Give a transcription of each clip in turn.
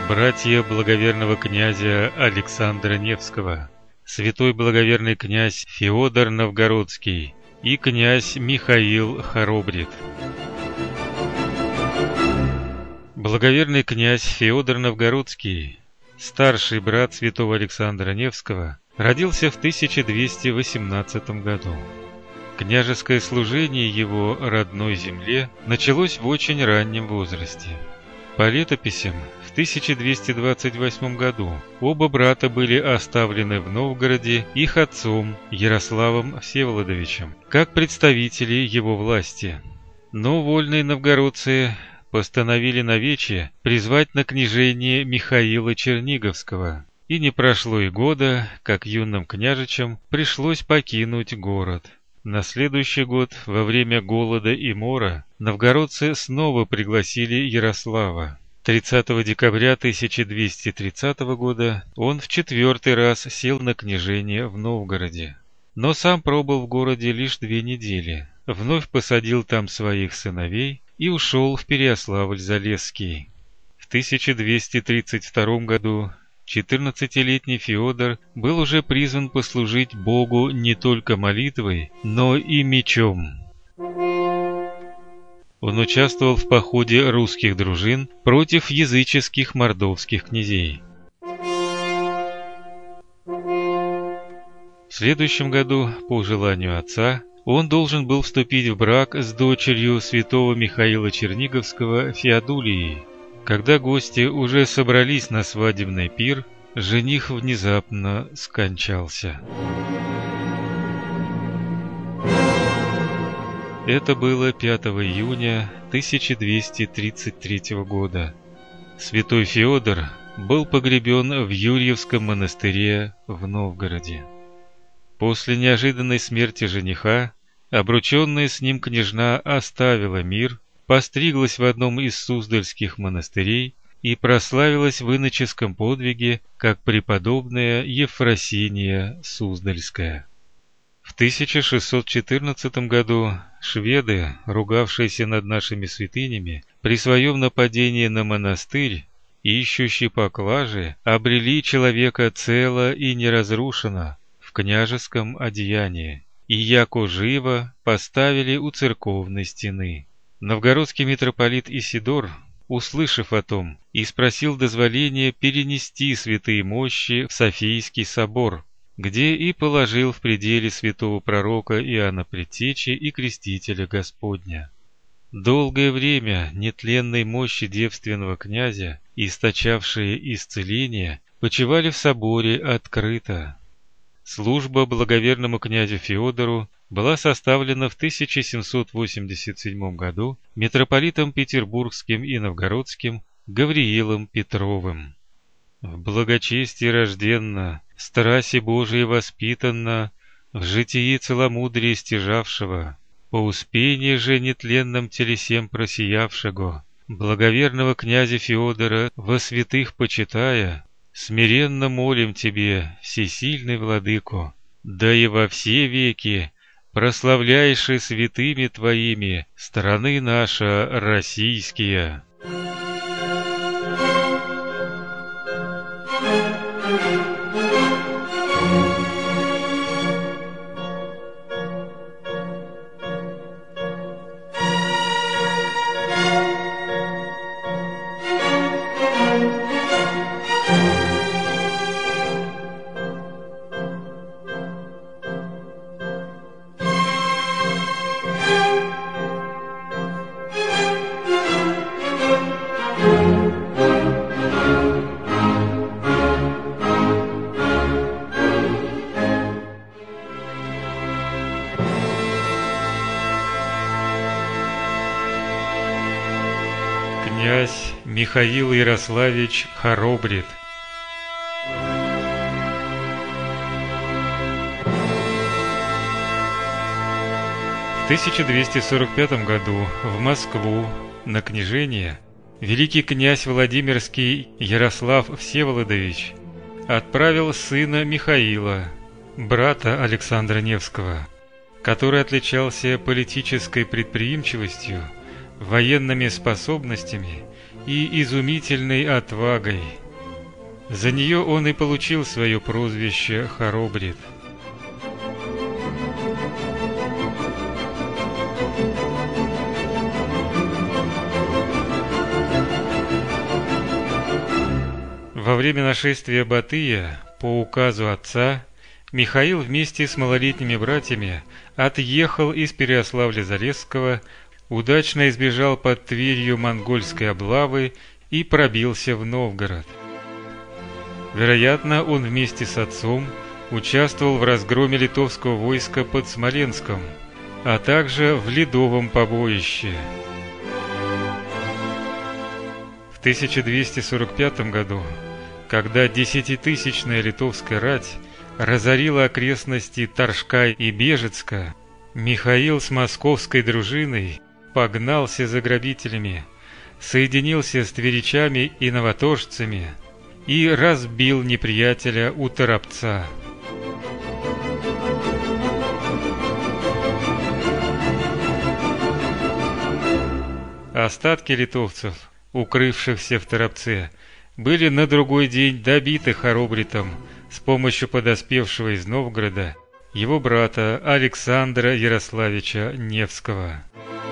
Братья благоверного князя Александра Невского, святой благоверный князь Феодор Новгородский и князь Михаил Хоробрит. Благоверный князь Феодор Новгородский, старший брат святого Александра Невского, родился в 1218 году. Княжеское служение его родной земле началось в очень раннем возрасте. По летописям, в 1228 году оба брата были оставлены в Новгороде их отцом Ярославом Всеволодовичем, как представители его власти. Но вольные новгородцы постановили навече призвать на княжение Михаила Черниговского, и не прошло и года, как юным княжичам пришлось покинуть город. На следующий год, во время голода и мора, новгородцы снова пригласили Ярослава. 30 декабря 1230 года он в 4-й раз сел на княжение в Новгороде. Но сам пробыл в городе лишь 2 недели, вновь посадил там своих сыновей и ушел в Переяславль-Залесский. В 1232 году 14-летний Феодор был уже призван послужить Богу не только молитвой, но и мечом. Он участвовал в походе русских дружин против языческих мордовских князей. В следующем году, по желанию отца, он должен был вступить в брак с дочерью святого Михаила Черниговского Феодулией. Когда гости уже собрались на свадебный пир, жених внезапно скончался. Это было 5 июня 1233 года. Святой Феодор был погребен в Юрьевском монастыре в Новгороде. После неожиданной смерти жениха, обрученная с ним княжна оставила мир, постриглась в одном из суздальских монастырей и прославилась в иноческом подвиге как преподобная Ефросиния Суздальская. В 1614 году шведы, ругавшиеся над нашими святынями, при своем нападении на монастырь, ищущий поклажи, обрели человека цело и неразрушено в княжеском одеянии, и яко живо поставили у церковной стены. Новгородский митрополит Исидор, услышав о том, и спросил дозволения перенести святые мощи в Софийский собор, где и положил в пределе святого пророка Иоанна Предтечи и Крестителя Господня. Долгое время нетленной мощи девственного князя, источавшие исцеление, почивали в соборе открыто. Служба благоверному князю Феодору была составлена в 1787 году митрополитом Петербургским и Новгородским Гавриилом Петровым. В благочестии рожденно, в страси Божией воспитанно, в житии целомудрия стяжавшего, по успении же нетленном телесем просиявшего, благоверного князя Феодора во святых почитая, смиренно молим тебе, всесильный владыко, да и во все веки прославляйши святыми твоими страны наша российские. Князь Михаил Ярославич Хоробрит. В 1245 году в Москву на княжение великий князь Владимирский Ярослав Всеволодович отправил сына Михаила, брата Александра Невского, который отличался политической предприимчивостью, военными способностями и изумительной отвагой. За нее он и получил свое прозвище Хоробрит. Во время нашествия Батыя, по указу отца, Михаил вместе с малолетними братьями отъехал из Переяславля-Залесского, удачно избежал под Тверью монгольской облавы и пробился в Новгород. Вероятно, он вместе с отцом участвовал в разгроме литовского войска под Смоленском, а также в Ледовом побоище. В 1245 году, когда десятитысячная литовская рать разорила окрестности Торжка и Бежецка, Михаил с московской дружиной погнался за грабителями, соединился с тверичами и новоторжцами и разбил неприятеля у Торопца. Остатки литовцев, укрывшихся в Торопце, были на другой день добиты Хоробритом с помощью подоспевшего из Новгорода его брата Александра Ярославича Невского.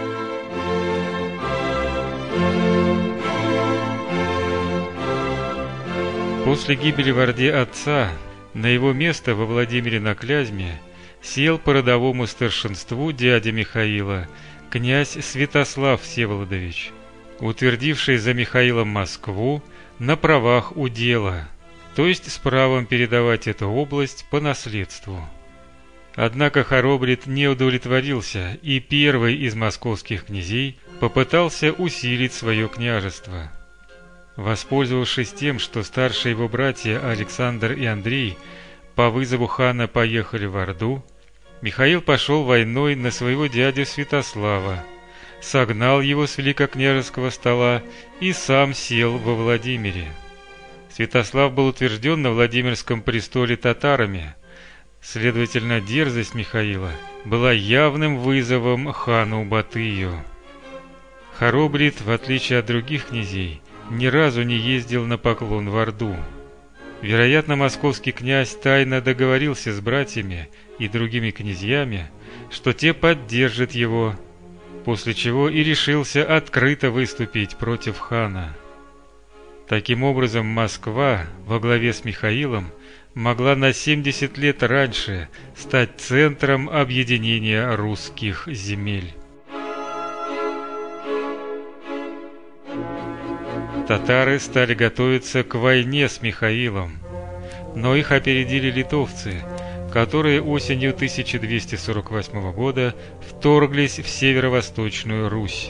После гибели в Орде отца на его место во Владимире на Клязьме сел по родовому старшинству дядя Михаила, князь Святослав Всеволодович, утвердивший за Михаилом Москву на правах удела, то есть с правом передавать эту область по наследству. Однако Хоробрит не удовлетворился, и первый из московских князей попытался усилить свое княжество. Воспользовавшись тем, что старшие его братья Александр и Андрей по вызову хана поехали в Орду, Михаил пошел войной на своего дядю Святослава, согнал его с великокняжеского стола и сам сел во Владимире. Святослав был утвержден на Владимирском престоле татарами, следовательно, дерзость Михаила была явным вызовом хану Батыю. Хоробрит, в отличие от других князей, ни разу не ездил на поклон в Орду. Вероятно, московский князь тайно договорился с братьями и другими князьями, что те поддержат его, после чего и решился открыто выступить против хана. Таким образом, Москва во главе с Михаилом могла на 70 лет раньше стать центром объединения русских земель. Татары стали готовиться к войне с Михаилом, но их опередили литовцы, которые осенью 1248 года вторглись в северо-восточную Русь.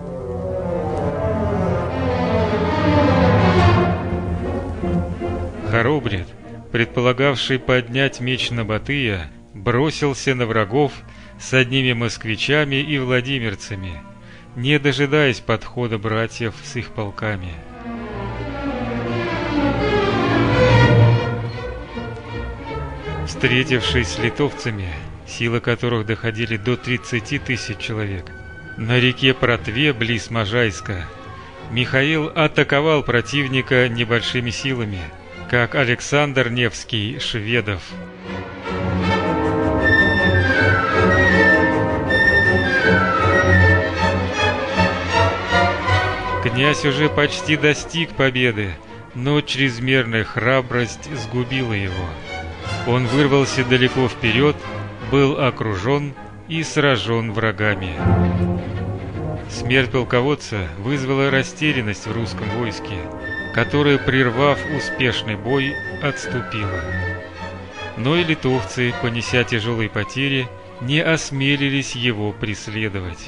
Хоробрит, предполагавший поднять меч на Батыя, бросился на врагов с одними москвичами и владимирцами, не дожидаясь подхода братьев с их полками. Встретившись с литовцами, силы которых доходили до 30 тысяч человек, на реке Протве близ Можайска, Михаил атаковал противника небольшими силами, как Александр Невский шведов. Князь уже почти достиг победы, но чрезмерная храбрость сгубила его. Он вырвался далеко вперед, был окружен и сражен врагами. Смерть полководца вызвала растерянность в русском войске, которое, прервав успешный бой, отступило. Но и литовцы, понеся тяжелые потери, не осмелились его преследовать.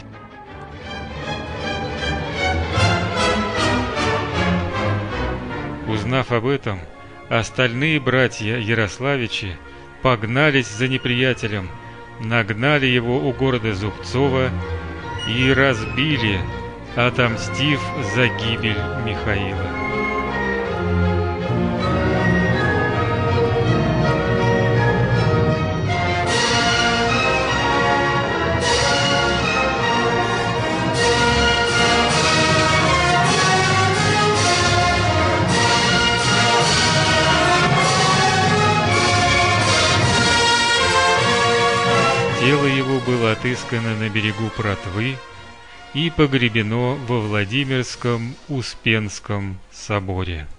Узнав об этом, остальные братья Ярославичи погнались за неприятелем, нагнали его у города Зубцова и разбили, отомстив за гибель Михаила. отыскано на берегу Протвы и погребено во Владимирском Успенском соборе.